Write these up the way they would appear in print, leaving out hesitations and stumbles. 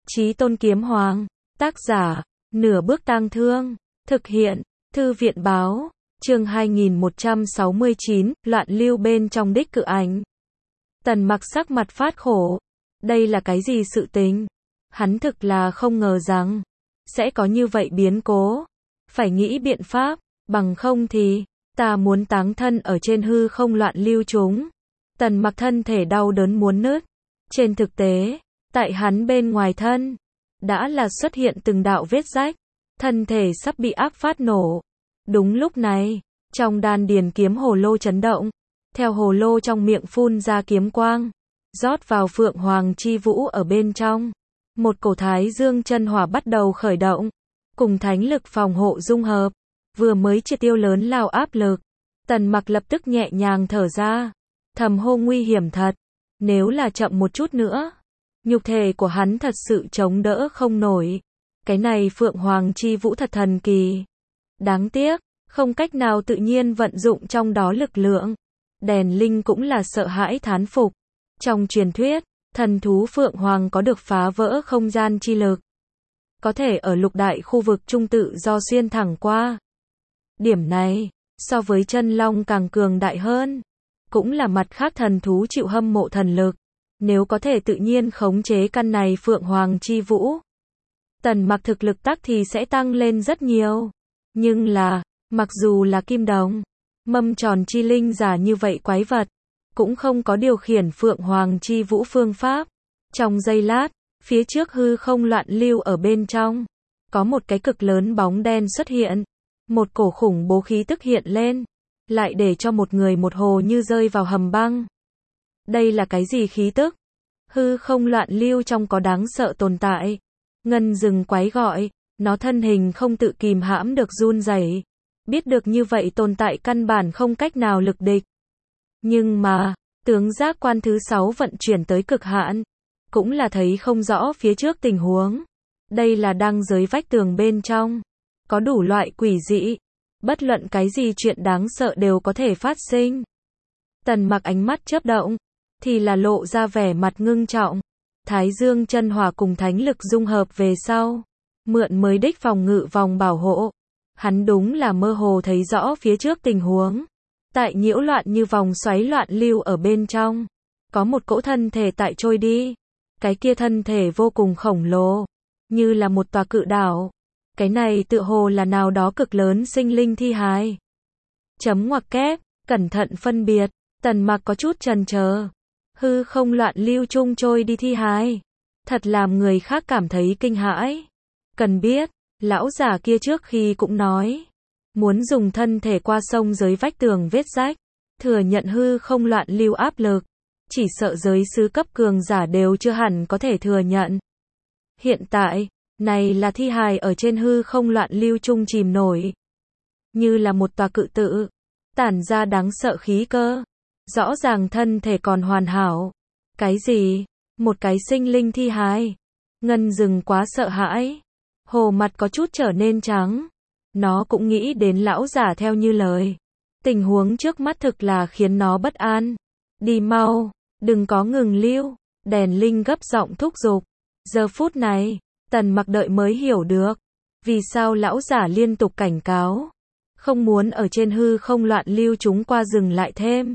Chí Tôn Kiếm Hoàng, tác giả, Nửa Bước Tang Thương, thực hiện, Thư viện báo, chương 2169, loạn lưu bên trong đích cự ảnh. Tần Mặc sắc mặt phát khổ, đây là cái gì sự tình? Hắn thực là không ngờ rằng, sẽ có như vậy biến cố, phải nghĩ biện pháp, bằng không thì, ta muốn táng thân ở trên hư không loạn lưu chúng. Tần Mặc thân thể đau đớn muốn nứt, trên thực tế, tại hắn bên ngoài thân, đã là xuất hiện từng đạo vết rách, thân thể sắp bị áp phát nổ. Đúng lúc này, trong đan điền kiếm hồ lô chấn động, theo hồ lô trong miệng phun ra kiếm quang, rót vào Phượng Hoàng chi vũ ở bên trong. Một cổ Thái Dương chân hỏa bắt đầu khởi động, cùng thánh lực phòng hộ dung hợp, vừa mới triệt tiêu lớn lao áp lực. Tần Mặc lập tức nhẹ nhàng thở ra, thầm hô nguy hiểm thật, nếu là chậm một chút nữa, nhục thể của hắn thật sự chống đỡ không nổi. Cái này Phượng Hoàng chi vũ thật thần kỳ. Đáng tiếc, không cách nào tự nhiên vận dụng trong đó lực lượng. Đèn Linh cũng là sợ hãi thán phục. Trong truyền thuyết, thần thú Phượng Hoàng có được phá vỡ không gian chi lực, có thể ở lục đại khu vực trung tự do xuyên thẳng qua. Điểm này, so với chân long càng cường đại hơn. Cũng là mặt khác thần thú chịu hâm mộ thần lực. Nếu có thể tự nhiên khống chế căn này Phượng Hoàng chi vũ, Tần Mặc thực lực tắc thì sẽ tăng lên rất nhiều. Nhưng là, mặc dù là kim đồng, mâm tròn chi linh giả như vậy quái vật, cũng không có điều khiển Phượng Hoàng chi vũ phương pháp. Trong giây lát, phía trước hư không loạn lưu ở bên trong, có một cái cực lớn bóng đen xuất hiện. Một cổ khủng bố khí tức hiện lên, lại để cho một người một hồ như rơi vào hầm băng. Đây là cái gì khí tức? Hư không loạn lưu trong có đáng sợ tồn tại. Ngân rừng quái gọi, nó thân hình không tự kìm hãm được run rẩy. Biết được như vậy tồn tại căn bản không cách nào lực địch. Nhưng mà, tướng giác quan thứ 6 vận chuyển tới cực hạn, cũng là thấy không rõ phía trước tình huống. Đây là đang dưới vách tường bên trong, có đủ loại quỷ dị, bất luận cái gì chuyện đáng sợ đều có thể phát sinh. Tần Mặc ánh mắt chớp động, thì là lộ ra vẻ mặt ngưng trọng. Thái Dương chân hỏa cùng thánh lực dung hợp về sau, mượn mới đích phòng ngự vòng bảo hộ. Hắn đúng là mơ hồ thấy rõ phía trước tình huống. Tại nhiễu loạn như vòng xoáy loạn lưu ở bên trong, có một cỗ thân thể tại trôi đi. Cái kia thân thể vô cùng khổng lồ, như là một tòa cự đảo. Cái này tựa hồ là nào đó cực lớn sinh linh thi hài. Chấm ngoặc kép, cẩn thận phân biệt, Tần Mặc có chút chần chờ. Hư không loạn lưu chung trôi đi thi hài, thật làm người khác cảm thấy kinh hãi. Cần biết, lão giả kia trước khi cũng nói, muốn dùng thân thể qua sông dưới vách tường vết rách, thừa nhận hư không loạn lưu áp lực, chỉ sợ giới sứ cấp cường giả đều chưa hẳn có thể thừa nhận. Hiện tại, này là thi hài ở trên hư không loạn lưu chung chìm nổi, như là một tòa cự tự, tản ra đáng sợ khí cơ. Rõ ràng thân thể còn hoàn hảo. Cái gì? Một cái sinh linh thi hài? Ngân rừng quá sợ hãi. Hồ mặt có chút trở nên trắng. Nó cũng nghĩ đến lão giả theo như lời. Tình huống trước mắt thực là khiến nó bất an. Đi mau, đừng có ngừng lưu. Đèn Linh gấp giọng thúc giục. Giờ phút này, Tần Mặc đợi mới hiểu được, vì sao lão giả liên tục cảnh cáo, không muốn ở trên hư không loạn lưu chúng qua dừng lại thêm.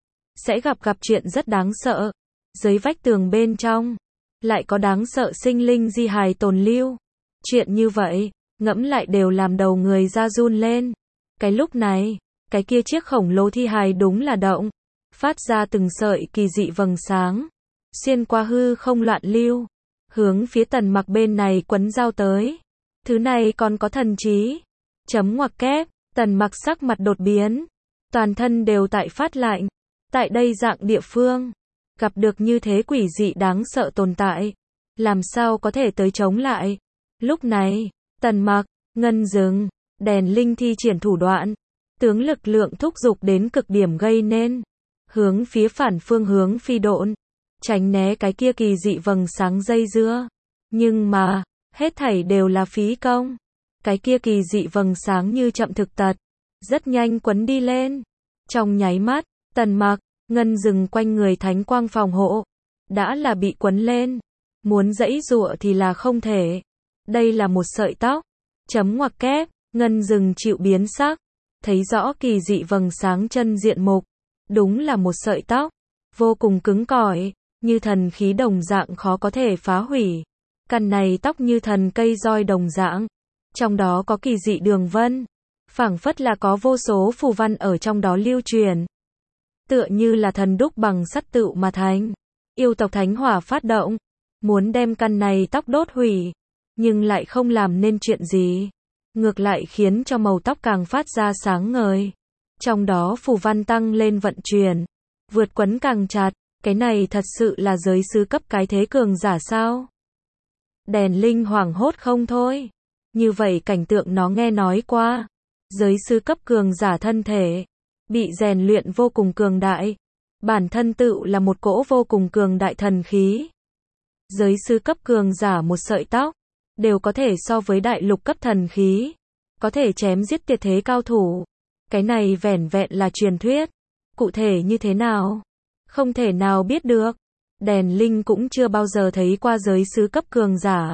Sẽ gặp chuyện rất đáng sợ. Dưới vách tường bên trong, lại có đáng sợ sinh linh di hài tồn lưu. Chuyện như vậy, ngẫm lại đều làm đầu người da run lên. Cái lúc này, cái kia chiếc khổng lồ thi hài đúng là động, phát ra từng sợi kỳ dị vầng sáng, xuyên qua hư không loạn lưu, hướng phía Tần Mặc bên này quấn giao tới. Thứ này còn có thần trí. Chấm ngoặc kép, Tần Mặc sắc mặt đột biến, toàn thân đều tại phát lạnh. Tại đây dạng địa phương, gặp được như thế quỷ dị đáng sợ tồn tại, làm sao có thể tới chống lại. Lúc này, Tần Mặc, Ngân rừng, Đèn Linh thi triển thủ đoạn, tướng lực lượng thúc giục đến cực điểm gây nên, hướng phía phản phương hướng phi độn, tránh né cái kia kỳ dị vầng sáng dây dưa. Nhưng mà, hết thảy đều là phí công. Cái kia kỳ dị vầng sáng như chậm thực tật, rất nhanh quấn đi lên. Trong nháy mắt, Tần Mặc, Ngân rừng quanh người thánh quang phòng hộ, đã là bị quấn lên. muốn giãy giụa thì là không thể. Đây là một sợi tóc. Chấm ngoặc kép, Ngân dừng chịu biến sắc, thấy rõ kỳ dị vầng sáng chân diện mục. Đúng là một sợi tóc, vô cùng cứng cỏi, như thần khí đồng dạng khó có thể phá hủy. Căn này tóc như thần cây roi đồng dạng, trong đó có kỳ dị đường vân, phảng phất là có vô số phù văn ở trong đó lưu truyền. Tựa như là thần đúc bằng sắt tựu mà thành. Yêu tộc thánh hỏa phát động, muốn đem căn này tóc đốt hủy, nhưng lại không làm nên chuyện gì. Ngược lại khiến cho màu tóc càng phát ra sáng ngời. Trong đó phù văn tăng lên vận chuyển, vượt quấn càng chặt, cái này thật sự là giới sứ cấp cái thế cường giả sao? Đèn Linh hoảng hốt không thôi. Như vậy cảnh tượng nó nghe nói qua. Giới sứ cấp cường giả thân thể, bị rèn luyện vô cùng cường đại. Bản thân tựu là một cỗ vô cùng cường đại thần khí. Giới sứ cấp cường giả một sợi tóc, đều có thể so với đại lục cấp thần khí. Có thể chém giết tuyệt thế cao thủ. Cái này vẻn vẹn là truyền thuyết. Cụ thể như thế nào? Không thể nào biết được. Đèn Linh cũng chưa bao giờ thấy qua giới sứ cấp cường giả.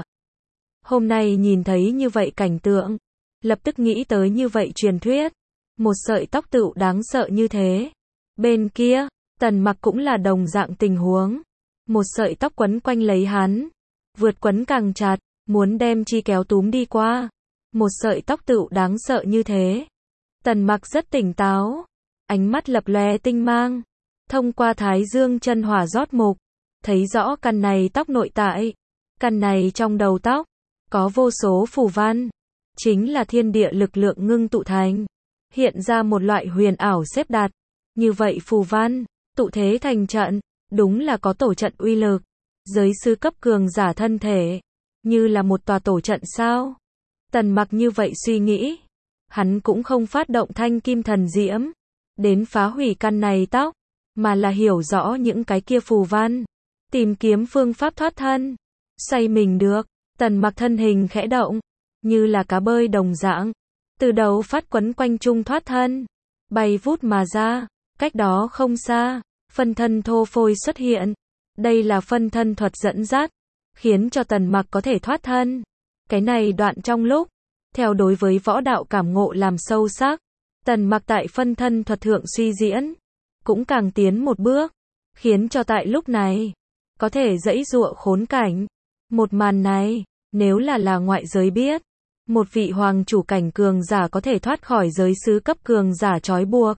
Hôm nay nhìn thấy như vậy cảnh tượng, lập tức nghĩ tới như vậy truyền thuyết. Một sợi tóc tựu đáng sợ như thế. Bên kia, Tần Mặc cũng là đồng dạng tình huống. Một sợi tóc quấn quanh lấy hắn, vượt quấn càng chặt, muốn đem chi kéo túm đi qua. Một sợi tóc tựu đáng sợ như thế. Tần Mặc rất tỉnh táo, ánh mắt lập lòe tinh mang, thông qua thái dương chân hỏa rót mục, thấy rõ căn này tóc nội tại. Căn này trong đầu tóc, có vô số phù văn, chính là thiên địa lực lượng ngưng tụ thành, hiện ra một loại huyền ảo xếp đặt. Như vậy phù văn, tụ thế thành trận, đúng là có tổ trận uy lực. Giới sứ cấp cường giả thân thể, như là một tòa tổ trận sao? Tần Mặc như vậy suy nghĩ, hắn cũng không phát động thanh kim thần diễm, đến phá hủy căn này tóc, mà là hiểu rõ những cái kia phù văn, tìm kiếm phương pháp thoát thân. Xoay mình được, Tần Mặc thân hình khẽ động, như là cá bơi đồng dạng, từ đầu phát quấn quanh trung thoát thân, bay vút mà ra. Cách đó không xa, phân thân thô phôi xuất hiện. Đây là phân thân thuật dẫn dắt, khiến cho Tần Mặc có thể thoát thân. Cái này đoạn trong lúc, theo đối với võ đạo cảm ngộ làm sâu sắc, Tần Mặc tại phân thân thuật thượng suy diễn, cũng càng tiến một bước, khiến cho tại lúc này, có thể giãy giụa khốn cảnh. Một màn này, nếu là ngoại giới biết, một vị hoàng chủ cảnh cường giả có thể thoát khỏi giới sứ cấp cường giả trói buộc,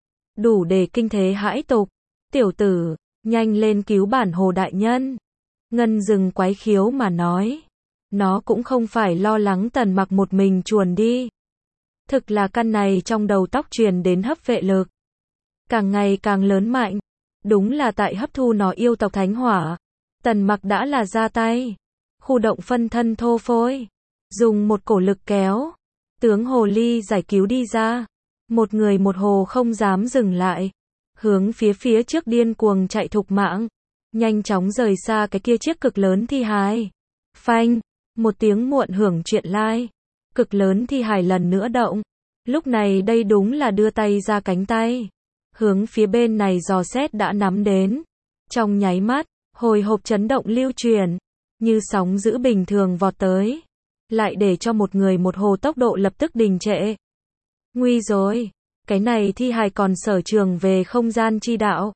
đủ để kinh thế hãi tục. Tiểu tử, nhanh lên cứu bản hồ đại nhân. Ngân dừng quái khiếu mà nói. Nó cũng không phải lo lắng Tần Mặc một mình chuồn đi. Thực là căn này trong đầu tóc truyền đến hấp vệ lực, càng ngày càng lớn mạnh. Đúng là tại hấp thu nó yêu tộc thánh hỏa. Tần Mặc đã là ra tay, khu động phân thân thô phôi, dùng một cổ lực kéo tướng hồ ly giải cứu đi ra. Một người một hồ không dám dừng lại, hướng phía trước điên cuồng chạy thục mạng, nhanh chóng rời xa cái kia chiếc cực lớn thi hài. Phanh, một tiếng muộn hưởng chuyện lai, cực lớn thi hài lần nữa động. Lúc này đây đúng là đưa tay ra cánh tay, hướng phía bên này dò xét đã nắm đến. Trong nháy mắt, hồi hộp chấn động lưu truyền, như sóng dữ bình thường vọt tới, lại để cho một người một hồ tốc độ lập tức đình trệ. Nguy rồi, cái này thi hài còn sở trường về không gian chi đạo.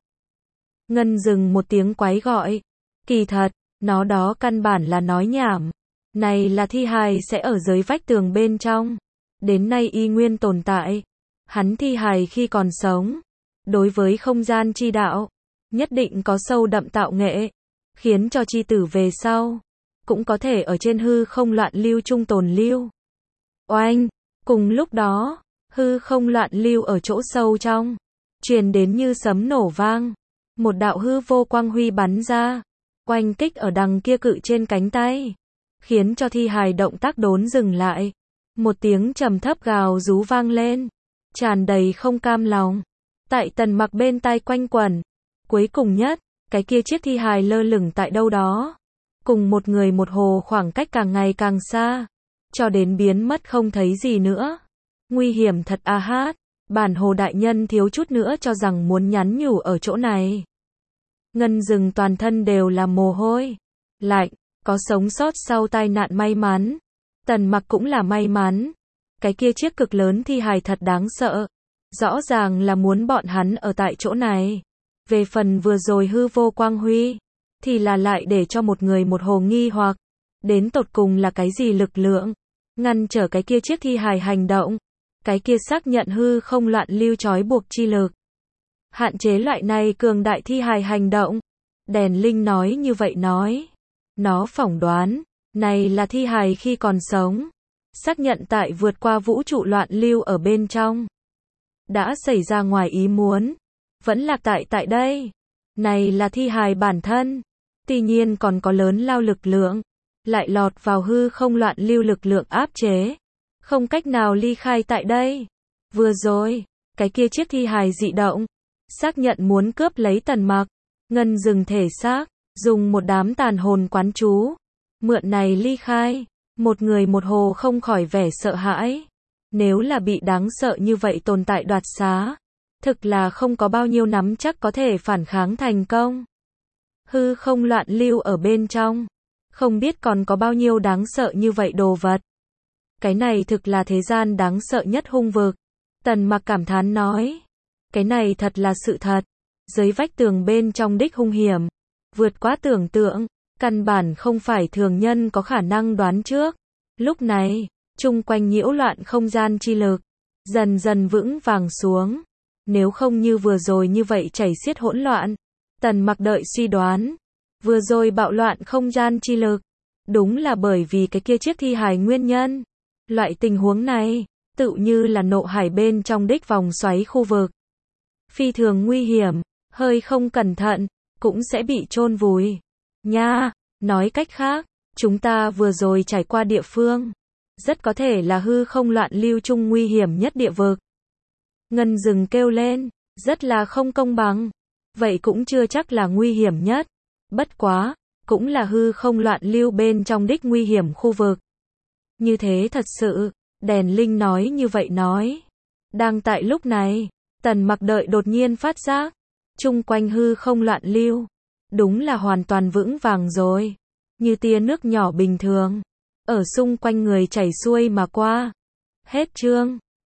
Ngân dừng một tiếng quái gọi. Kỳ thật, nó đó căn bản là nói nhảm. Này là thi hài sẽ ở dưới vách tường bên trong. Đến nay y nguyên tồn tại. Hắn thi hài khi còn sống, đối với không gian chi đạo, nhất định có sâu đậm tạo nghệ, khiến cho chi tử về sau, cũng có thể ở trên hư không loạn lưu trung tồn lưu. Oanh, cùng lúc đó, hư không loạn lưu ở chỗ sâu trong, truyền đến như sấm nổ vang. Một đạo hư vô quang huy bắn ra, oanh kích ở đằng kia cự trên cánh tay, khiến cho thi hài động tác đốn dừng lại. Một tiếng trầm thấp gào rú vang lên, tràn đầy không cam lòng, tại Tần Mặc bên tai quanh quẩn. Cuối cùng nhất, cái kia chiếc thi hài lơ lửng tại đâu đó, cùng một người một hồ khoảng cách càng ngày càng xa, cho đến biến mất không thấy gì nữa. Nguy hiểm thật a hát, bản hồ đại nhân thiếu chút nữa cho rằng muốn nhắn nhủ ở chỗ này. Ngân dừng toàn thân đều là mồ hôi lạnh, có sống sót sau tai nạn may mắn. Tần Mặc cũng là may mắn. Cái kia chiếc cực lớn thi hài thật đáng sợ. Rõ ràng là muốn bọn hắn ở tại chỗ này. Về phần vừa rồi hư vô quang huy, thì là lại để cho một người một hồ nghi hoặc. Đến tột cùng là cái gì lực lượng? Ngăn trở cái kia chiếc thi hài hành động. Cái kia xác nhận hư không loạn lưu trói buộc chi lực. Hạn chế loại này cường đại thi hài hành động. Đèn Linh nói như vậy nói. Nó phỏng đoán, này là thi hài khi còn sống. Xác nhận tại vượt qua vũ trụ loạn lưu ở bên trong. Đã xảy ra ngoài ý muốn. Vẫn lạc tại đây. Này là thi hài bản thân. Tuy nhiên còn có lớn lao lực lượng. Lại lọt vào hư không loạn lưu lực lượng áp chế. Không cách nào ly khai tại đây. Vừa rồi, cái kia chiếc thi hài dị động. Xác nhận muốn cướp lấy Tần Mặc. Ngân dừng thể xác. Dùng một đám tàn hồn quán chú. Mượn này ly khai. Một người một hồ không khỏi vẻ sợ hãi. Nếu là bị đáng sợ như vậy tồn tại đoạt xá. Thực là không có bao nhiêu nắm chắc có thể phản kháng thành công. Hư không loạn lưu ở bên trong. Không biết còn có bao nhiêu đáng sợ như vậy đồ vật. Cái này thực là thế gian đáng sợ nhất hung vực. Tần Mặc cảm thán nói. Cái này thật là sự thật. Dưới vách tường bên trong đích hung hiểm. Vượt quá tưởng tượng. Căn bản không phải thường nhân có khả năng đoán trước. Lúc này, chung quanh nhiễu loạn không gian chi lực. Dần dần vững vàng xuống. Nếu không như vừa rồi như vậy chảy xiết hỗn loạn. Tần Mặc đợi suy đoán. Vừa rồi bạo loạn không gian chi lực. Đúng là bởi vì cái kia chiếc thi hài nguyên nhân. Loại tình huống này, tự như là nộ hải bên trong đích vòng xoáy khu vực. Phi thường nguy hiểm, hơi không cẩn thận, cũng sẽ bị chôn vùi. Nha, nói cách khác, chúng ta vừa rồi trải qua địa phương. Rất có thể là hư không loạn lưu chung nguy hiểm nhất địa vực. Ngân dừng kêu lên, rất là không công bằng. Vậy cũng chưa chắc là nguy hiểm nhất. Bất quá, cũng là hư không loạn lưu bên trong đích nguy hiểm khu vực. Như thế thật sự, Đèn Linh nói như vậy nói. Đang tại lúc này, Tần Mặc đợi đột nhiên phát giác. Chung quanh hư không loạn lưu. Đúng là hoàn toàn vững vàng rồi. Như tia nước nhỏ bình thường. Ở xung quanh người chảy xuôi mà qua. Hết chương.